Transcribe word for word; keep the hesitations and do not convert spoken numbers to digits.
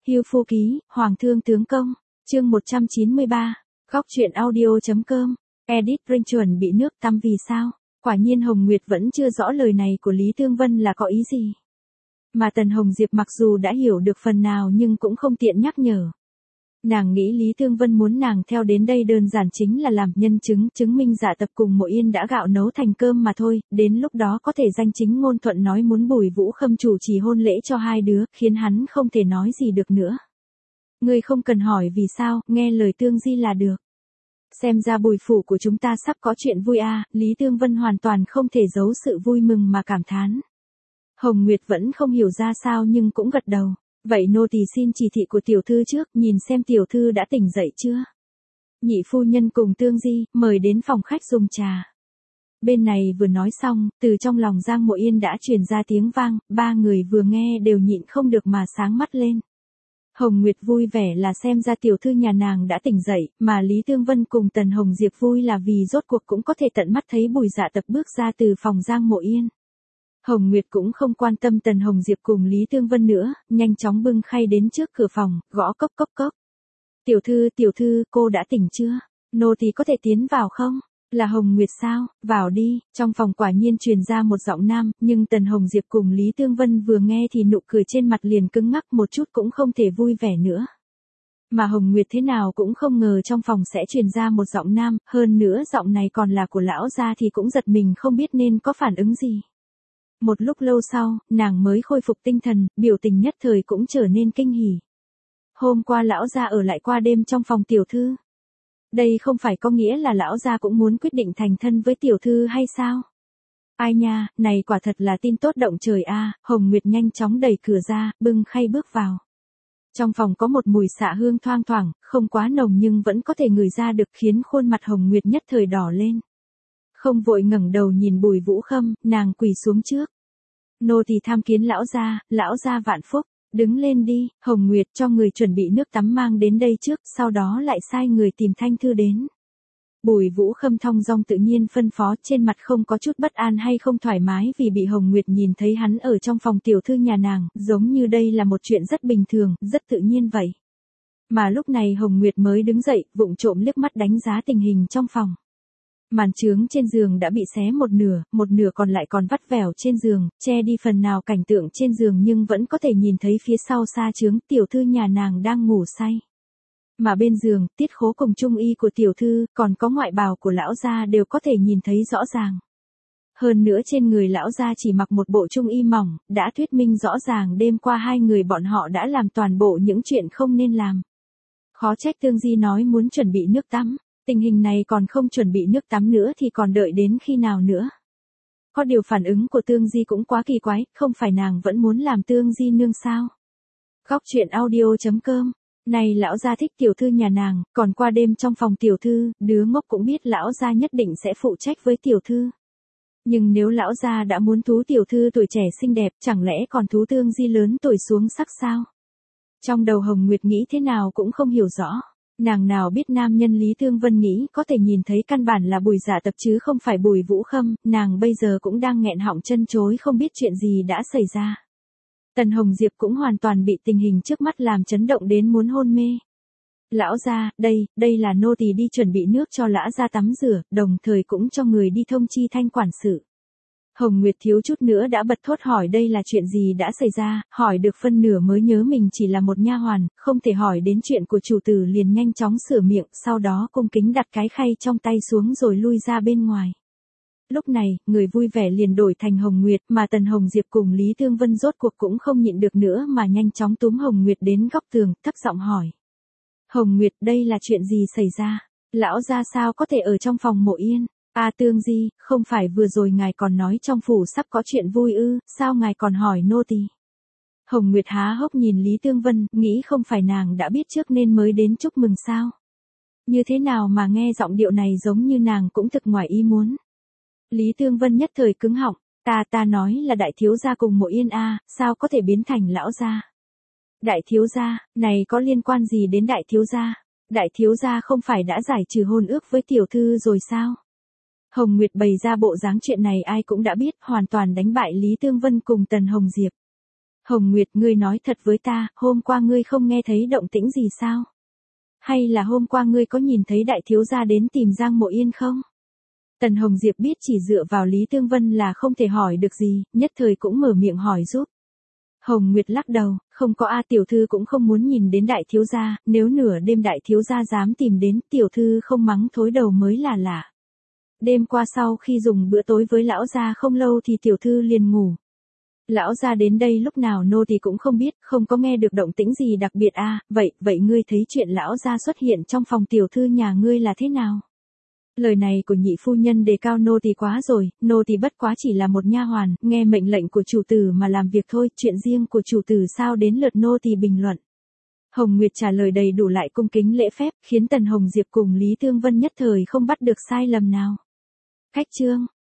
Hưu Phu Ký, Hoàng Thương Tướng Công, chương một trăm chín mươi ba, Góc truyện audio.com, edit Ring chuẩn bị nước tắm vì sao? Quả nhiên Hồng Nguyệt vẫn chưa rõ lời này của Lý Thương Vân là có ý gì. Mà Tần Hồng Diệp mặc dù đã hiểu được phần nào nhưng cũng không tiện nhắc nhở. Nàng nghĩ Lý Thương Vân muốn nàng theo đến đây đơn giản chính là làm nhân chứng, chứng minh Dạ Tập cùng Mộ Yên đã gạo nấu thành cơm mà thôi, đến lúc đó có thể danh chính ngôn thuận nói muốn Bùi Vũ Khâm chủ trì hôn lễ cho hai đứa, khiến hắn không thể nói gì được nữa. Ngươi không cần hỏi vì sao, nghe lời Tương Di là được. Xem ra Bùi phủ của chúng ta sắp có chuyện vui a, à, Lý Thương Vân hoàn toàn không thể giấu sự vui mừng mà cảm thán. Hồng Nguyệt vẫn không hiểu ra sao nhưng cũng gật đầu. Vậy nô tỳ xin chỉ thị của tiểu thư trước, nhìn xem tiểu thư đã tỉnh dậy chưa. Nhị phu nhân cùng Tương Di, mời đến phòng khách dùng trà. Bên này vừa nói xong, từ trong lòng Giang Mộ Yên đã truyền ra tiếng vang, ba người vừa nghe đều nhịn không được mà sáng mắt lên. Hồng Nguyệt vui vẻ là xem ra tiểu thư nhà nàng đã tỉnh dậy, mà Lý Thương Vân cùng Tần Hồng Diệp vui là vì rốt cuộc cũng có thể tận mắt thấy Bùi Dạ Tập bước ra từ phòng Giang Mộ Yên. Hồng Nguyệt cũng không quan tâm Tần Hồng Diệp cùng Lý Thương Vân nữa, nhanh chóng bưng khay đến trước cửa phòng, gõ cốc cốc cốc. Tiểu thư, tiểu thư, cô đã tỉnh chưa? Nô tỳ có thể tiến vào không? Là Hồng Nguyệt sao? Vào đi. Trong phòng quả nhiên truyền ra một giọng nam, nhưng Tần Hồng Diệp cùng Lý Thương Vân vừa nghe thì nụ cười trên mặt liền cứng ngắc, một chút cũng không thể vui vẻ nữa. Mà Hồng Nguyệt thế nào cũng không ngờ trong phòng sẽ truyền ra một giọng nam, hơn nữa giọng này còn là của lão gia thì cũng giật mình không biết nên có phản ứng gì. Một lúc lâu sau, nàng mới khôi phục tinh thần, biểu tình nhất thời cũng trở nên kinh hỉ. Hôm qua lão gia ở lại qua đêm trong phòng tiểu thư. Đây không phải có nghĩa là lão gia cũng muốn quyết định thành thân với tiểu thư hay sao? Ai nha, này quả thật là tin tốt động trời a. À, Hồng Nguyệt nhanh chóng đẩy cửa ra, bưng khay bước vào. Trong phòng có một mùi xạ hương thoang thoảng, không quá nồng nhưng vẫn có thể ngửi ra được, khiến khuôn mặt Hồng Nguyệt nhất thời đỏ lên. Không vội ngẩng đầu nhìn Bùi Vũ Khâm, nàng quỳ xuống trước. Nô tỳ tham kiến lão gia, lão gia vạn phúc, đứng lên đi. Hồng Nguyệt cho người chuẩn bị nước tắm mang đến đây trước, sau đó lại sai người tìm Thanh Thư đến. Bùi Vũ Khâm thong dong tự nhiên phân phó, trên mặt không có chút bất an hay không thoải mái vì bị Hồng Nguyệt nhìn thấy hắn ở trong phòng tiểu thư nhà nàng, giống như đây là một chuyện rất bình thường, rất tự nhiên vậy. Mà lúc này Hồng Nguyệt mới đứng dậy, vụng trộm liếc mắt đánh giá tình hình trong phòng. Màn trướng trên giường đã bị xé một nửa, một nửa còn lại còn vắt vẻo trên giường, che đi phần nào cảnh tượng trên giường nhưng vẫn có thể nhìn thấy phía sau xa trướng, tiểu thư nhà nàng đang ngủ say. Mà bên giường, tiết khố cùng trung y của tiểu thư, còn có ngoại bào của lão gia đều có thể nhìn thấy rõ ràng. Hơn nữa trên người lão gia chỉ mặc một bộ trung y mỏng, đã thuyết minh rõ ràng đêm qua hai người bọn họ đã làm toàn bộ những chuyện không nên làm. Khó trách Tương Di nói muốn chuẩn bị nước tắm. Tình hình này còn không chuẩn bị nước tắm nữa thì còn đợi đến khi nào nữa. Có điều phản ứng của Tương Di cũng quá kỳ quái, không phải nàng vẫn muốn làm Tương Di nương sao? Góc truyện audio.com. Này lão gia thích tiểu thư nhà nàng, còn qua đêm trong phòng tiểu thư, đứa ngốc cũng biết lão gia nhất định sẽ phụ trách với tiểu thư. Nhưng nếu lão gia đã muốn thú tiểu thư tuổi trẻ xinh đẹp, chẳng lẽ còn thú Tương Di lớn tuổi xuống sắc sao? Trong đầu Hồng Nguyệt nghĩ thế nào cũng không hiểu rõ. Nàng nào biết nam nhân Lý Thương Vân nghĩ có thể nhìn thấy căn bản là Bùi Dạ Tập chứ không phải Bùi Vũ Khâm, nàng bây giờ cũng đang nghẹn họng chân chối không biết chuyện gì đã xảy ra. Tần Hồng Diệp cũng hoàn toàn bị tình hình trước mắt làm chấn động đến muốn hôn mê. Lão gia, đây, đây là nô tỳ đi chuẩn bị nước cho lão gia tắm rửa, đồng thời cũng cho người đi thông chi Thanh quản sự. Hồng Nguyệt thiếu chút nữa đã bật thốt hỏi đây là chuyện gì đã xảy ra, hỏi được phân nửa mới nhớ mình chỉ là một nha hoàn, không thể hỏi đến chuyện của chủ tử liền nhanh chóng sửa miệng, sau đó cung kính đặt cái khay trong tay xuống rồi lui ra bên ngoài. Lúc này, người vui vẻ liền đổi thành Hồng Nguyệt, mà Tần Hồng Diệp cùng Lý Thương Vân rốt cuộc cũng không nhịn được nữa mà nhanh chóng túm Hồng Nguyệt đến góc tường, thấp giọng hỏi. Hồng Nguyệt, đây là chuyện gì xảy ra? Lão gia sao có thể ở trong phòng Mộ Yên? A Tương Di, không phải vừa rồi ngài còn nói trong phủ sắp có chuyện vui ư, sao ngài còn hỏi nô tỳ? Hồng Nguyệt há hốc nhìn Lý Thương Vân, nghĩ không phải nàng đã biết trước nên mới đến chúc mừng sao? Như thế nào mà nghe giọng điệu này giống như nàng cũng thực ngoài ý muốn. Lý Thương Vân nhất thời cứng họng, ta ta nói là đại thiếu gia cùng Mộ Yên a, sao có thể biến thành lão gia? Đại thiếu gia, này có liên quan gì đến đại thiếu gia? Đại thiếu gia không phải đã giải trừ hôn ước với tiểu thư rồi sao? Hồng Nguyệt bày ra bộ dáng chuyện này ai cũng đã biết, hoàn toàn đánh bại Lý Thương Vân cùng Tần Hồng Diệp. Hồng Nguyệt, ngươi nói thật với ta, hôm qua ngươi không nghe thấy động tĩnh gì sao? Hay là hôm qua ngươi có nhìn thấy đại thiếu gia đến tìm Giang Mộ Yên không? Tần Hồng Diệp biết chỉ dựa vào Lý Tương Vân là không thể hỏi được gì, nhất thời cũng mở miệng hỏi giúp. Hồng Nguyệt lắc đầu, không có a, tiểu thư cũng không muốn nhìn đến đại thiếu gia, nếu nửa đêm đại thiếu gia dám tìm đến, tiểu thư không mắng thối đầu mới là lạ. Đêm qua sau khi dùng bữa tối với lão gia không lâu thì tiểu thư liền ngủ. Lão gia đến đây lúc nào nô thì cũng không biết, không có nghe được động tĩnh gì đặc biệt a, vậy, vậy ngươi thấy chuyện lão gia xuất hiện trong phòng tiểu thư nhà ngươi là thế nào? Lời này của nhị phu nhân đề cao nô tỳ quá rồi, nô tỳ bất quá chỉ là một nha hoàn, nghe mệnh lệnh của chủ tử mà làm việc thôi, chuyện riêng của chủ tử sao đến lượt nô tỳ bình luận. Hồng Nguyệt trả lời đầy đủ lại cung kính lễ phép, khiến Tần Hồng Diệp cùng Lý Tương Vân nhất thời không bắt được sai lầm nào. Khách chương